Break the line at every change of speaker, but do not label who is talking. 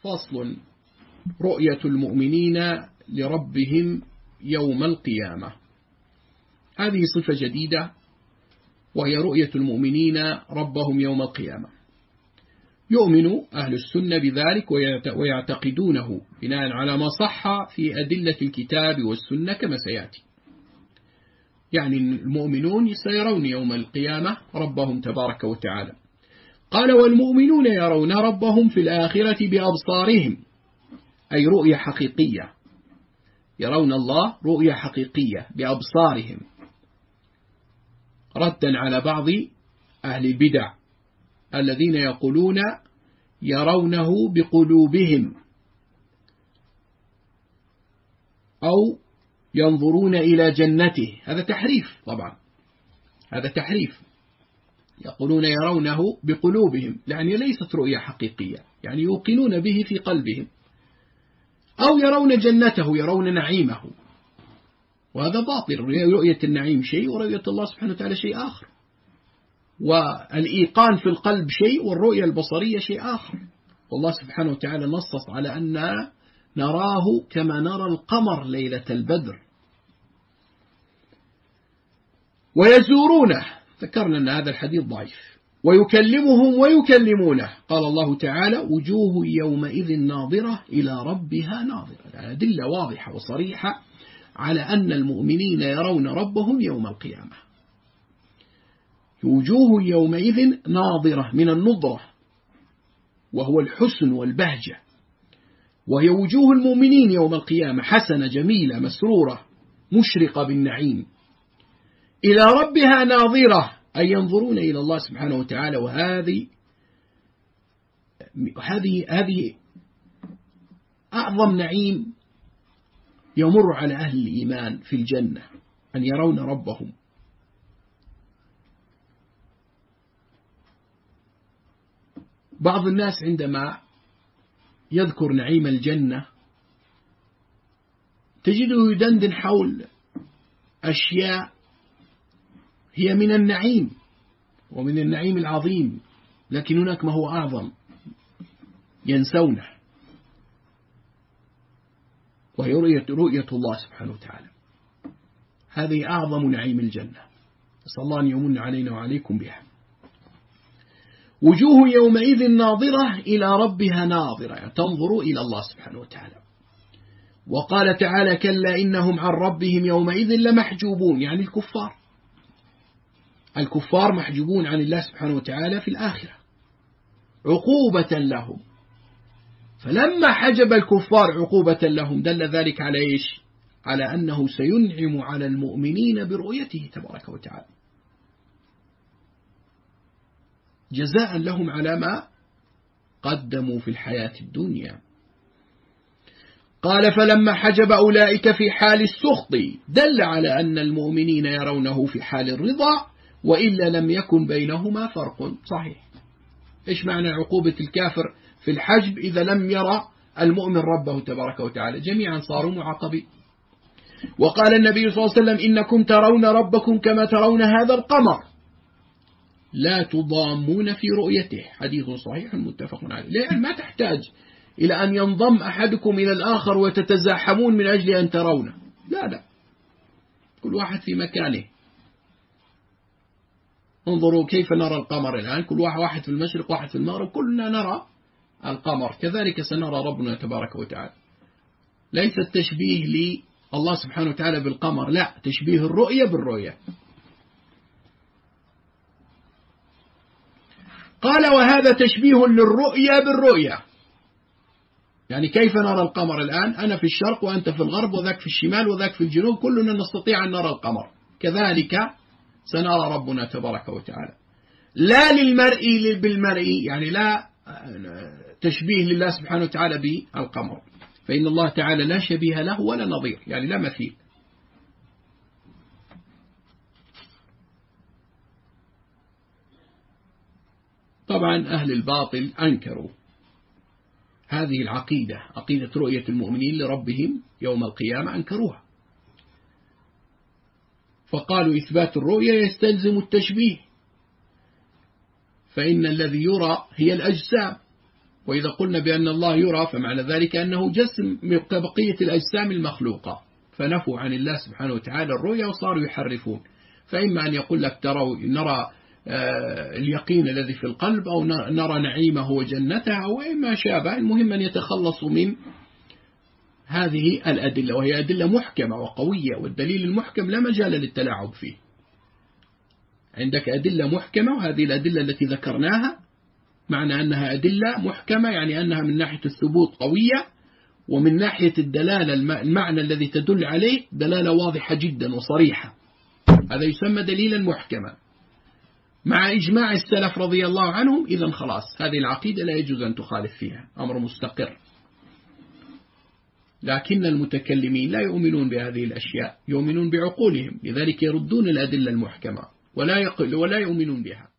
فصل: رؤية المؤمنين لربهم يوم القيامة. هذه صفة جديدة، وهي رؤية المؤمنين ربهم يوم القيامة. يؤمن أهل السنة بذلك ويعتقدونه بناء على ما صح في أدلة الكتاب والسنة كما سيأتي. يعني المؤمنون سيرون يوم القيامة ربهم تبارك وتعالى. قال: والمؤمنون يرون ربهم في الآخرة بأبصارهم، أي رؤية حقيقية، يرون الله رؤية حقيقية بأبصارهم، ردا على بعض أهل البدع الذين يقولون يرونه بقلوبهم أو ينظرون إلى جنته. هذا تحريف، طبعا هذا تحريف. يقولون يرونه بقلوبهم، يعني ليست رؤية حقيقية، يعني يوقنون به في قلبهم. أو يرون جنته، يرون نعيمه، وهذا باطل. رؤية النعيم شيء، ورؤية الله سبحانه وتعالى شيء آخر. والإيقان في القلب شيء، والرؤية البصرية شيء آخر. والله سبحانه وتعالى نصص على أن نراه كما نرى القمر ليلة البدر. ويزورونه، ذكرنا أن هذا الحديث ضعيف. ويكلمهم ويكلمونه، قال الله تعالى: وجوه يومئذ ناظرة إلى ربها ناظرة. يعني أدلة واضحة وصريحة على أن المؤمنين يرون ربهم يوم القيامة. وجوه يومئذ ناظرة من النضرة، وهو الحسن والبهجة، وهي وجوه المؤمنين يوم القيامة حسنة جميلة مسرورة مشرقة بالنعيم. إلى ربها ناظرة، أي ينظرون إلى الله سبحانه وتعالى. وهذه أعظم نعيم يمر على أهل الإيمان في الجنة، أن يرون ربهم. بعض الناس عندما يذكر نعيم الجنة تجده يدندن حول أشياء هي من النعيم ومن النعيم العظيم، لكن هناك ما هو أعظم ينسونه، وهي رؤية الله سبحانه وتعالى. هذه أعظم نعيم الجنة، نسأل الله أن يمن علينا وعليكم بها. وجوه يومئذ ناظرة إلى ربها ناظرة، يعني تنظر إلى الله سبحانه وتعالى. وقال تعالى: كلا إنهم عن ربهم يومئذ لمحجوبون، يعني الكفار محجوبون عن الله سبحانه وتعالى في الآخرة عقوبة لهم. فلما حجب الكفار عقوبة لهم دل ذلك على إيش؟ على أنه سينعم على المؤمنين برؤيته تبارك وتعالى، جزاء لهم على ما قدموا في الحياة الدنيا. قال: فلما حجب أولئك في حال السخط دل على أن المؤمنين يرونه في حال الرضا، وإلا لم يكن بينهما فرق. صحيح. إيش معنى عقوبة الكافر في الحجب إذا لم يرى المؤمن ربه تبارك وتعالى؟ جميعا صاروا معاقبين. وقال النبي صلى الله عليه وسلم: إنكم ترون ربكم كما ترون هذا القمر لا تضامون في رؤيته. حديث صحيح متفق عليه. لأن ما تحتاج إلى أن ينضم أحدكم إلى الآخر وتتزاحمون من أجل أن ترونه. لا، كل واحد في مكانه. انظروا كيف نرى القمر الآن، كل واحد في المشرق واحد في المغرب، كلنا نرى القمر. كذلك سنرى ربنا تبارك وتعالى. ليس التشبيه لله سبحانه وتعالى بالقمر، لا، تشبيه الرؤية بالرؤية. قال: وهذا تشبيه للرؤية بالرؤية. يعني كيف نرى القمر الآن؟ أنا في الشرق وأنت في الغرب وذاك في الشمال وذاك في الجنوب، كلنا نستطيع أن نرى القمر. كذلك سنرى ربنا تبارك وتعالى. لا للمرء بالمرء، يعني لا تشبيه لله سبحانه وتعالى بالقمر، فإن الله تعالى لا شبيه له ولا نظير، يعني لا مثيل. طبعا أهل الباطل أنكروا هذه العقيدة، عقيدة رؤية المؤمنين لربهم يوم القيامة، أنكروها، فقالوا إثبات الرؤية يستلزم التشبيه، فإن الذي يرى هي الأجسام وإذا قلنا بأن الله يرى فمعنى ذلك أنه جسم كبقية الأجسام المخلوقة، فنفوا عن الله سبحانه وتعالى الرؤيا وصاروا يحرفون. فإما أن يقول لك نرى اليقين الذي في القلب، أو نرى نعيمه وجنته، أو ما شابه. المهم أن يتخلصوا من هذه الأدلة، وهي أدلة محكمة وقوية، والدليل المحكم لا مجال للتلاعب فيه. عندك أدلة محكمة، وهذه الأدلة التي ذكرناها معنى أنها أدلة محكمة يعني أنها من ناحية الثبوت قوية، ومن ناحية الدلالة المعنى الذي تدل عليه دلالة واضحة جدا وصريحة، هذا يسمى دليلا محكما مع إجماع السلف رضي الله عنهم. إذن خلاص هذه العقيدة لا يجوز أن تخالف فيها، أمر مستقر. لكن المتكلمين لا يؤمنون بهذه الأشياء، يؤمنون بعقولهم، لذلك يردون الأدلة المحكمة ولا يؤمنون بها.